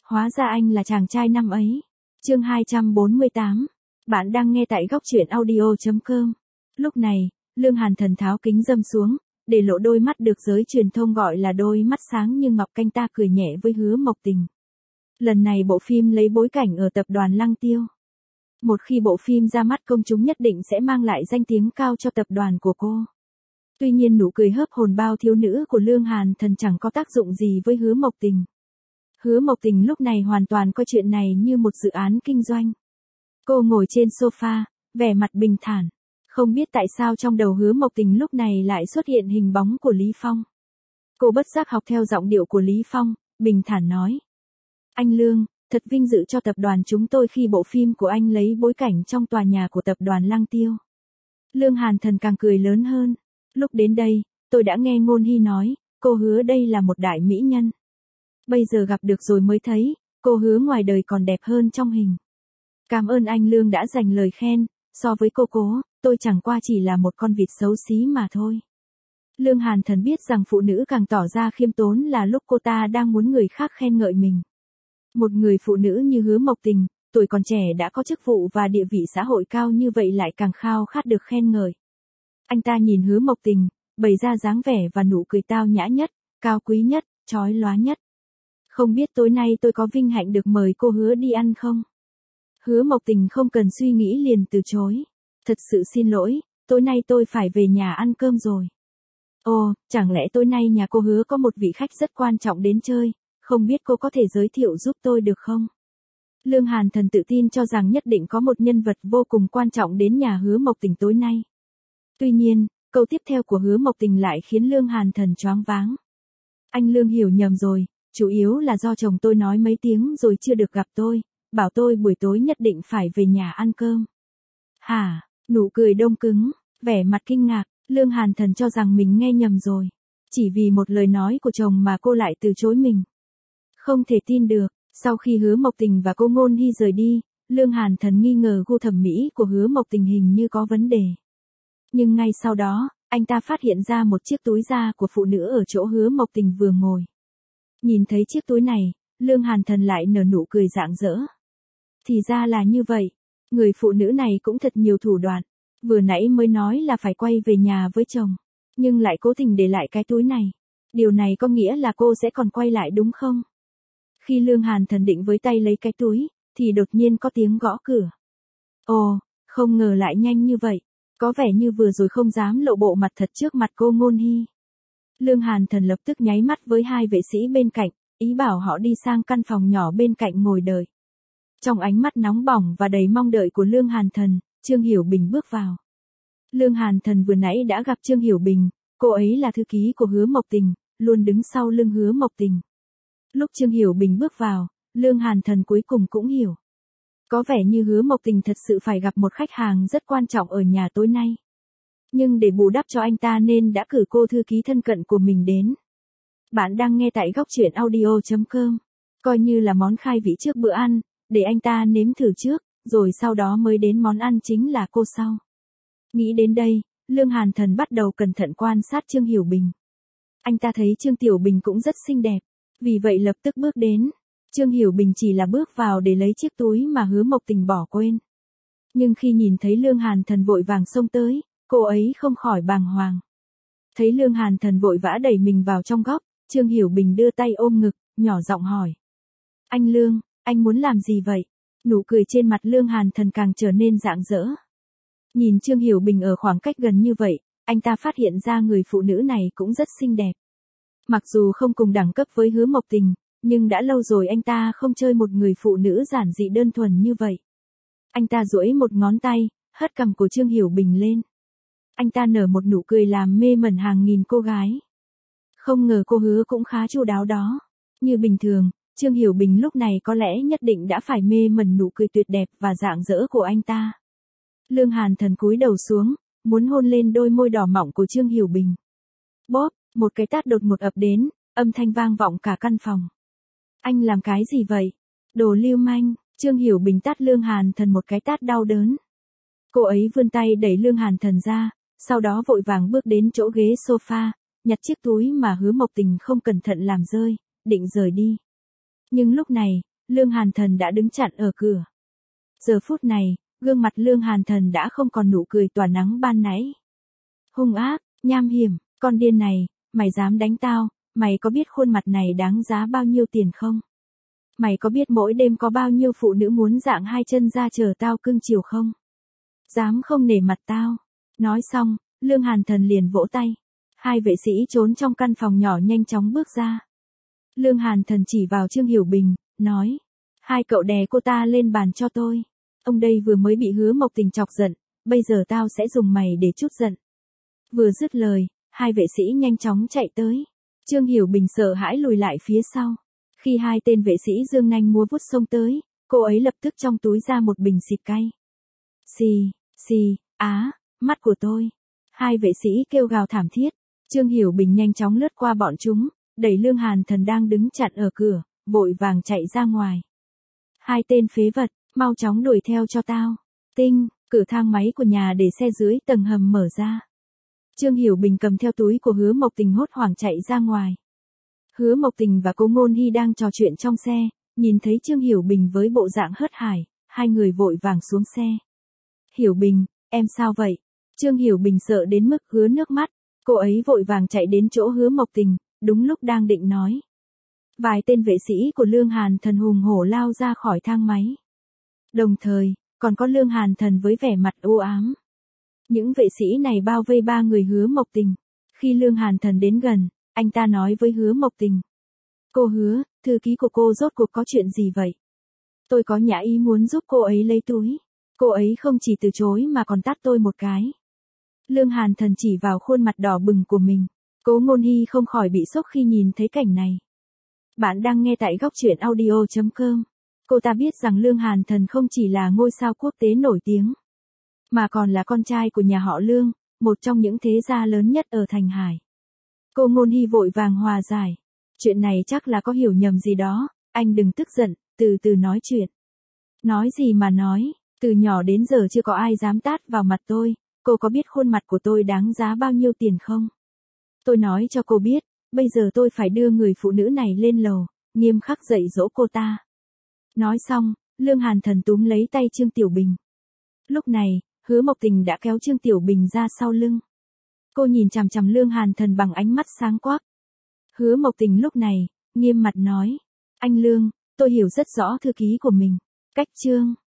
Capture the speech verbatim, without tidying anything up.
Hóa ra anh là chàng trai năm ấy. Chương hai trăm bốn mươi tám. Bạn đang nghe tại góc truyện audio chấm com. Lúc này, Lương Hàn Thần tháo kính râm xuống, để lộ đôi mắt được giới truyền thông gọi là đôi mắt sáng như ngọc, canh ta cười nhẹ với Hứa Mộc Tình. Lần này bộ phim lấy bối cảnh ở tập đoàn Lăng Tiêu. Một khi bộ phim ra mắt công chúng nhất định sẽ mang lại danh tiếng cao cho tập đoàn của cô. Tuy nhiên nụ cười hớp hồn bao thiếu nữ của Lương Hàn Thần chẳng có tác dụng gì với Hứa Mộc Tình. Hứa Mộc Tình lúc này hoàn toàn coi chuyện này như một dự án kinh doanh. Cô ngồi trên sofa, vẻ mặt bình thản. Không biết tại sao trong đầu Hứa Mộc Tình lúc này lại xuất hiện hình bóng của Lý Phong. Cô bất giác học theo giọng điệu của Lý Phong, bình thản nói. Anh Lương, thật vinh dự cho tập đoàn chúng tôi khi bộ phim của anh lấy bối cảnh trong tòa nhà của tập đoàn Lăng Tiêu. Lương Hàn Thần càng cười lớn hơn. Lúc đến đây, tôi đã nghe Ngôn Hy nói, cô Hứa đây là một đại mỹ nhân. Bây giờ gặp được rồi mới thấy, cô Hứa ngoài đời còn đẹp hơn trong hình. Cảm ơn anh Lương đã dành lời khen, so với cô Cố, tôi chẳng qua chỉ là một con vịt xấu xí mà thôi. Lương Hàn Thần biết rằng phụ nữ càng tỏ ra khiêm tốn là lúc cô ta đang muốn người khác khen ngợi mình. Một người phụ nữ như Hứa Mộc Tình, tuổi còn trẻ đã có chức vụ và địa vị xã hội cao như vậy lại càng khao khát được khen ngợi. Anh ta nhìn Hứa Mộc Tình, bày ra dáng vẻ và nụ cười tao nhã nhất, cao quý nhất, chói lóa nhất. Không biết tối nay tôi có vinh hạnh được mời cô Hứa đi ăn không? Hứa Mộc Tình không cần suy nghĩ liền từ chối. Thật sự xin lỗi, tối nay tôi phải về nhà ăn cơm rồi. Ồ, chẳng lẽ tối nay nhà cô Hứa có một vị khách rất quan trọng đến chơi, không biết cô có thể giới thiệu giúp tôi được không? Lương Hàn Thần tự tin cho rằng nhất định có một nhân vật vô cùng quan trọng đến nhà Hứa Mộc Tình tối nay. Tuy nhiên, câu tiếp theo của Hứa Mộc Tình lại khiến Lương Hàn Thần choáng váng. Anh Lương hiểu nhầm rồi, chủ yếu là do chồng tôi nói mấy tiếng rồi chưa được gặp tôi, bảo tôi buổi tối nhất định phải về nhà ăn cơm. Hả, nụ cười đông cứng, vẻ mặt kinh ngạc, Lương Hàn Thần cho rằng mình nghe nhầm rồi. Chỉ vì một lời nói của chồng mà cô lại từ chối mình. Không thể tin được, sau khi Hứa Mộc Tình và cô Ngôn Hy rời đi, Lương Hàn Thần nghi ngờ gu thẩm mỹ của Hứa Mộc Tình hình như có vấn đề. Nhưng ngay sau đó, anh ta phát hiện ra một chiếc túi da của phụ nữ ở chỗ Hứa Mộc Tình vừa ngồi. Nhìn thấy chiếc túi này, Lương Hàn Thần lại nở nụ cười rạng rỡ. Thì ra là như vậy, người phụ nữ này cũng thật nhiều thủ đoạn. Vừa nãy mới nói là phải quay về nhà với chồng, nhưng lại cố tình để lại cái túi này. Điều này có nghĩa là cô sẽ còn quay lại đúng không? Khi Lương Hàn Thần định với tay lấy cái túi, thì đột nhiên có tiếng gõ cửa. Ồ, không ngờ lại nhanh như vậy. Có vẻ như vừa rồi không dám lộ bộ mặt thật trước mặt cô Ngôn Hy. Lương Hàn Thần lập tức nháy mắt với hai vệ sĩ bên cạnh, ý bảo họ đi sang căn phòng nhỏ bên cạnh ngồi đợi. Trong ánh mắt nóng bỏng và đầy mong đợi của Lương Hàn Thần, Trương Hiểu Bình bước vào. Lương Hàn Thần vừa nãy đã gặp Trương Hiểu Bình, cô ấy là thư ký của Hứa Mộc Tình, luôn đứng sau lưng Hứa Mộc Tình. Lúc Trương Hiểu Bình bước vào, Lương Hàn Thần cuối cùng cũng hiểu. Có vẻ như Hứa Mộc Tình thật sự phải gặp một khách hàng rất quan trọng ở nhà tối nay. Nhưng để bù đắp cho anh ta nên đã cử cô thư ký thân cận của mình đến. Bạn đang nghe tại góc truyện audio chấm com. Coi như là món khai vị trước bữa ăn, để anh ta nếm thử trước, rồi sau đó mới đến món ăn chính là cô sau. Nghĩ đến đây, Lương Hàn Thần bắt đầu cẩn thận quan sát Trương Hiểu Bình. Anh ta thấy Trương Tiểu Bình cũng rất xinh đẹp, vì vậy lập tức bước đến. Trương Hiểu Bình chỉ là bước vào để lấy chiếc túi mà Hứa Mộc Tình bỏ quên. Nhưng khi nhìn thấy Lương Hàn Thần vội vàng xông tới, cô ấy không khỏi bàng hoàng. Thấy Lương Hàn Thần vội vã đẩy mình vào trong góc, Trương Hiểu Bình đưa tay ôm ngực, nhỏ giọng hỏi. Anh Lương, anh muốn làm gì vậy? Nụ cười trên mặt Lương Hàn Thần càng trở nên rạng rỡ. Nhìn Trương Hiểu Bình ở khoảng cách gần như vậy, anh ta phát hiện ra người phụ nữ này cũng rất xinh đẹp. Mặc dù không cùng đẳng cấp với Hứa Mộc Tình, nhưng đã lâu rồi anh ta không chơi một người phụ nữ giản dị đơn thuần như vậy. Anh ta duỗi một ngón tay, hất cằm của Trương Hiểu Bình lên. Anh ta nở một nụ cười làm mê mẩn hàng nghìn cô gái. Không ngờ cô Hứa cũng khá chu đáo đó. Như bình thường, Trương Hiểu Bình lúc này có lẽ nhất định đã phải mê mẩn nụ cười tuyệt đẹp và rạng rỡ của anh ta. Lương Hàn Thần cúi đầu xuống, muốn hôn lên đôi môi đỏ mọng của Trương Hiểu Bình. Bóp, một cái tát đột ngột ập đến, âm thanh vang vọng cả căn phòng. Anh làm cái gì vậy? Đồ lưu manh, Trương Hiểu Bình tát Lương Hàn Thần một cái tát đau đớn. Cô ấy vươn tay đẩy Lương Hàn Thần ra, sau đó vội vàng bước đến chỗ ghế sofa, nhặt chiếc túi mà Hứa Mộc Tình không cẩn thận làm rơi, định rời đi. Nhưng lúc này, Lương Hàn Thần đã đứng chặn ở cửa. Giờ phút này, gương mặt Lương Hàn Thần đã không còn nụ cười tỏa nắng ban nãy. Hung ác, nham hiểm, con điên này, mày dám đánh tao, mày có biết khuôn mặt này đáng giá bao nhiêu tiền không? Mày có biết mỗi đêm có bao nhiêu phụ nữ muốn dạng hai chân ra chờ tao cưng chiều không? Dám không nể mặt tao. Nói xong, Lương Hàn Thần liền vỗ tay. Hai vệ sĩ trốn trong căn phòng nhỏ nhanh chóng bước ra. Lương Hàn Thần chỉ vào Trương Hiểu Bình, nói. Hai cậu đè cô ta lên bàn cho tôi. Ông đây vừa mới bị Hứa Mộc Tình chọc giận, bây giờ tao sẽ dùng mày để trút giận. Vừa dứt lời, hai vệ sĩ nhanh chóng chạy tới. Trương Hiểu Bình sợ hãi lùi lại phía sau. Khi hai tên vệ sĩ giương nanh múa vuốt xông tới, cô ấy lập tức trong túi ra một bình xịt cay. Xì, xì, á, mắt của tôi. Hai vệ sĩ kêu gào thảm thiết. Trương Hiểu Bình nhanh chóng lướt qua bọn chúng, đẩy Lương Hàn Thần đang đứng chặn ở cửa, vội vàng chạy ra ngoài. Hai tên phế vật, mau chóng đuổi theo cho tao. Tinh, cửa thang máy của nhà để xe dưới tầng hầm mở ra. Trương Hiểu Bình cầm theo túi của Hứa Mộc Tình hốt hoảng chạy ra ngoài. Hứa Mộc Tình và Cố Ngôn Hy đang trò chuyện trong xe, nhìn thấy Trương Hiểu Bình với bộ dạng hớt hải, hai người vội vàng xuống xe. Hiểu Bình, em sao vậy? Trương Hiểu Bình sợ đến mức ứa nước mắt, cô ấy vội vàng chạy đến chỗ Hứa Mộc Tình, đúng lúc đang định nói. Vài tên vệ sĩ của Lương Hàn Thần hùng hổ lao ra khỏi thang máy. Đồng thời, còn có Lương Hàn Thần với vẻ mặt u ám. Những vệ sĩ này bao vây ba người Hứa Mộc Tình. Khi Lương Hàn Thần đến gần, anh ta nói với Hứa Mộc Tình. Cô Hứa, thư ký của cô rốt cuộc có chuyện gì vậy? Tôi có nhã ý muốn giúp cô ấy lấy túi. Cô ấy không chỉ từ chối mà còn tát tôi một cái. Lương Hàn Thần chỉ vào khuôn mặt đỏ bừng của mình. Cố Ngôn Hy không khỏi bị sốc khi nhìn thấy cảnh này. Bạn đang nghe tại góc truyện audio chấm com. Cô ta biết rằng Lương Hàn Thần không chỉ là ngôi sao quốc tế nổi tiếng, mà còn là con trai của nhà họ Lương, một trong những thế gia lớn nhất ở Thành Hải. Cô Ngôn Hy vội vàng hòa giải. Chuyện này chắc là có hiểu nhầm gì đó, anh đừng tức giận, từ từ nói chuyện. Nói gì mà nói, từ nhỏ đến giờ chưa có ai dám tát vào mặt tôi, cô có biết khuôn mặt của tôi đáng giá bao nhiêu tiền không? Tôi nói cho cô biết, bây giờ tôi phải đưa người phụ nữ này lên lầu, nghiêm khắc dạy dỗ cô ta. Nói xong, Lương Hàn Thần túm lấy tay Trương Tiểu Bình. Lúc này, Hứa Mộc Tình đã kéo Trương Tiểu Bình ra sau lưng. Cô nhìn chằm chằm Lương Hàn Thần bằng ánh mắt sáng quắc. Hứa Mộc Tình lúc này, nghiêm mặt nói. Anh Lương, tôi hiểu rất rõ thư ký của mình. Cách Trương.